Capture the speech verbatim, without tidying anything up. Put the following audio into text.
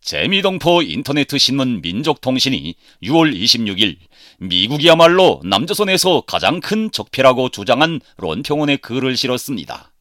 재미동포 인터네트 신문 민족통신이 유월 이십육일 미국이야말로 남조선에서 가장 큰 적폐라고 주장한 론평원의 글을 실었습니다.